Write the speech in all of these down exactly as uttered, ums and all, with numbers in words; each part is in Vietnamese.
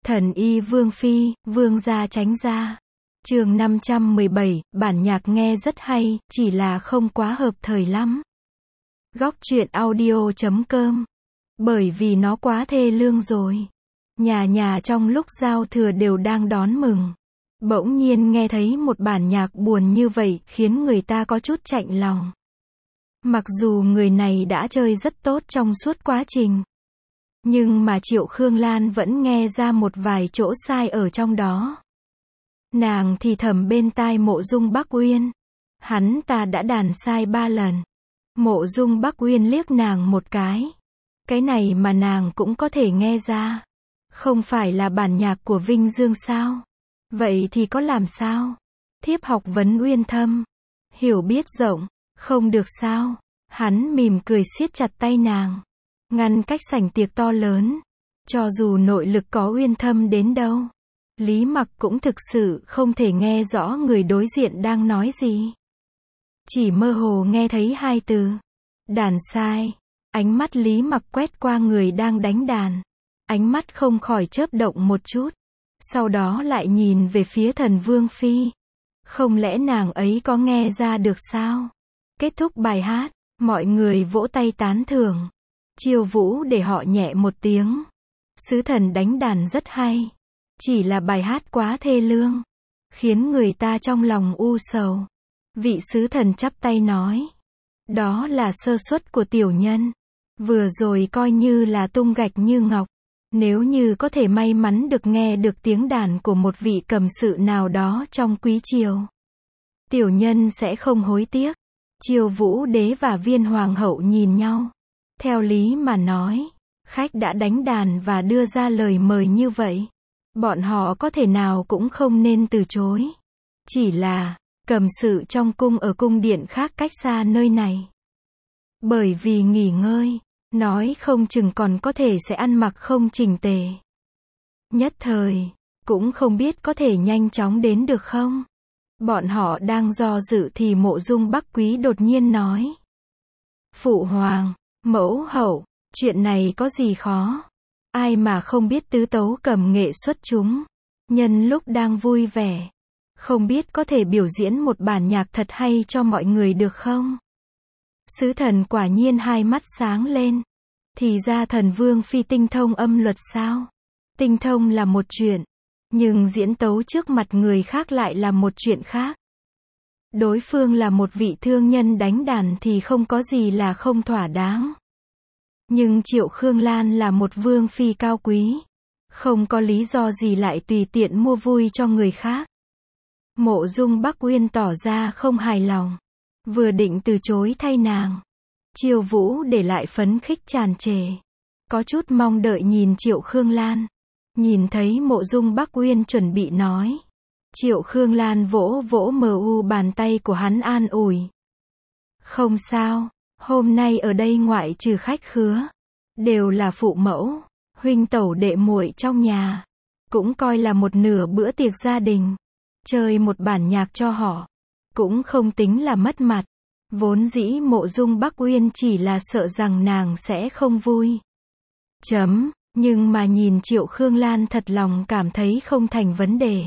Thần y Vương Phi, Vương gia tránh ra. Chương năm trăm mười bảy, bản nhạc nghe rất hay, chỉ là không quá hợp thời lắm. Góc truyện audio chấm com. Bởi vì nó quá thê lương rồi. Nhà nhà trong lúc giao thừa đều đang đón mừng. Bỗng nhiên nghe thấy một bản nhạc buồn như vậy, khiến người ta có chút chạnh lòng. Mặc dù người này đã chơi rất tốt trong suốt quá trình, nhưng mà Triệu Khương Lan vẫn nghe ra một vài chỗ sai ở trong đó. Nàng thì thầm bên tai Mộ Dung Bắc Uyên. Hắn ta đã đàn sai ba lần. Mộ Dung Bắc Uyên liếc nàng một cái. Cái này mà nàng cũng có thể nghe ra. Không phải là bản nhạc của Vinh Dương sao? Vậy thì có làm sao? Thiếp học vấn uyên thâm, hiểu biết rộng, không được sao? Hắn mỉm cười siết chặt tay nàng, ngăn cách sảnh tiệc to lớn. Cho dù nội lực có uyên thâm đến đâu, Lý Mặc cũng thực sự không thể nghe rõ người đối diện đang nói gì. Chỉ mơ hồ nghe thấy hai từ: đàn sai. Ánh mắt Lý Mặc quét qua người đang đánh đàn. Ánh mắt không khỏi chớp động một chút. Sau đó lại nhìn về phía Thần Vương Phi. Không lẽ nàng ấy có nghe ra được sao? Kết thúc bài hát, mọi người vỗ tay tán thưởng. Chiêu vũ để họ nhẹ một tiếng. Sứ thần đánh đàn rất hay. Chỉ là bài hát quá thê lương, khiến người ta trong lòng u sầu. Vị sứ thần chắp tay nói: đó là sơ suất của tiểu nhân. Vừa rồi coi như là tung gạch như ngọc. Nếu như có thể may mắn được nghe được tiếng đàn của một vị cầm sự nào đó trong quý triều, tiểu nhân sẽ không hối tiếc. Triều Vũ Đế và Viên Hoàng hậu nhìn nhau. Theo lý mà nói, khách đã đánh đàn và đưa ra lời mời như vậy, bọn họ có thể nào cũng không nên từ chối. Chỉ là, cầm sự trong cung ở cung điện khác cách xa nơi này. Bởi vì nghỉ ngơi, nói không chừng còn có thể sẽ ăn mặc không chỉnh tề. Nhất thời, cũng không biết có thể nhanh chóng đến được không. Bọn họ đang do dự thì Mộ Dung Bắc Quý đột nhiên nói: Phụ hoàng, mẫu hậu, chuyện này có gì khó? Ai mà không biết tứ tấu cầm nghệ xuất chúng. Nhân lúc đang vui vẻ, không biết có thể biểu diễn một bản nhạc thật hay cho mọi người được không? Sứ thần quả nhiên hai mắt sáng lên. Thì ra Thần Vương Phi tinh thông âm luật sao? Tinh thông là một chuyện, nhưng diễn tấu trước mặt người khác lại là một chuyện khác. Đối phương là một vị thương nhân đánh đàn thì không có gì là không thỏa đáng. Nhưng Triệu Khương Lan là một vương phi cao quý, không có lý do gì lại tùy tiện mua vui cho người khác. Mộ Dung Bắc Uyên tỏ ra không hài lòng, vừa định từ chối thay nàng. Triều Vũ để lại phấn khích tràn trề, có chút mong đợi nhìn Triệu Khương Lan. Nhìn thấy Mộ Dung Bắc Uyên chuẩn bị nói, Triệu Khương Lan vỗ vỗ mờ u bàn tay của hắn an ủi: không sao, hôm nay ở đây ngoại trừ khách khứa, đều là phụ mẫu, huynh tẩu đệ muội trong nhà, cũng coi là một nửa bữa tiệc gia đình. Chơi một bản nhạc cho họ, cũng không tính là mất mặt. Vốn dĩ Mộ Dung Bắc Uyên chỉ là sợ rằng nàng sẽ không vui. Chấm, nhưng mà nhìn Triệu Khương Lan thật lòng cảm thấy không thành vấn đề,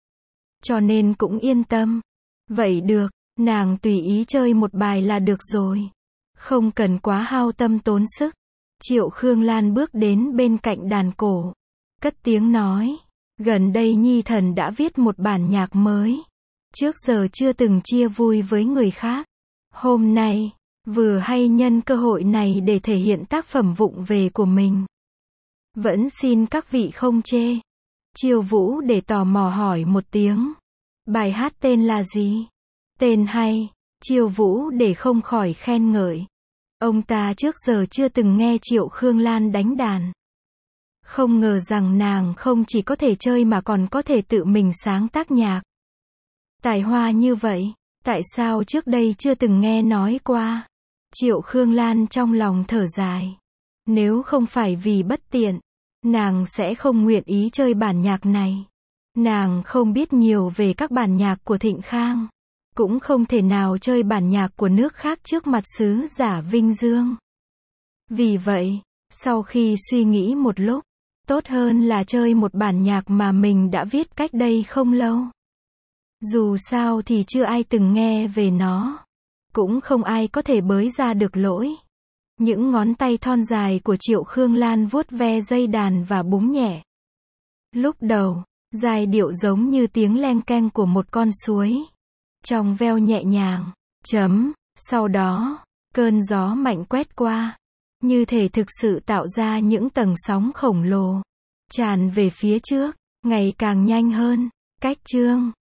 cho nên cũng yên tâm. Vậy được, nàng tùy ý chơi một bài là được rồi, không cần quá hao tâm tốn sức. Triệu Khương Lan bước đến bên cạnh đàn cổ, cất tiếng nói: gần đây Nhi thần đã viết một bản nhạc mới, trước giờ chưa từng chia vui với người khác. Hôm nay, vừa hay nhân cơ hội này để thể hiện tác phẩm vụng về của mình. Vẫn xin các vị không chê. Triều Vũ để tò mò hỏi một tiếng: bài hát tên là gì? Tên hay. Triều Vũ để không khỏi khen ngợi. Ông ta trước giờ chưa từng nghe Triệu Khương Lan đánh đàn. Không ngờ rằng nàng không chỉ có thể chơi mà còn có thể tự mình sáng tác nhạc. Tài hoa như vậy, tại sao trước đây chưa từng nghe nói qua? Triệu Khương Lan trong lòng thở dài. Nếu không phải vì bất tiện, nàng sẽ không nguyện ý chơi bản nhạc này. Nàng không biết nhiều về các bản nhạc của Thịnh Khang, cũng không thể nào chơi bản nhạc của nước khác trước mặt sứ giả Vinh Dương. Vì vậy, sau khi suy nghĩ một lúc, Tốt hơn là chơi một bản nhạc mà mình đã viết cách đây không lâu. Dù sao thì chưa ai từng nghe về nó. Cũng không ai có thể bới ra được lỗi. Những ngón tay thon dài của Triệu Khương Lan vuốt ve dây đàn và búng nhẹ. Lúc đầu, giai điệu giống như tiếng leng keng của một con suối. Trong veo nhẹ nhàng. Chấm. Sau đó, cơn gió mạnh quét qua. Như thể thực sự tạo ra những tầng sóng khổng lồ. Tràn về phía trước. Ngày càng nhanh hơn. Cách chương.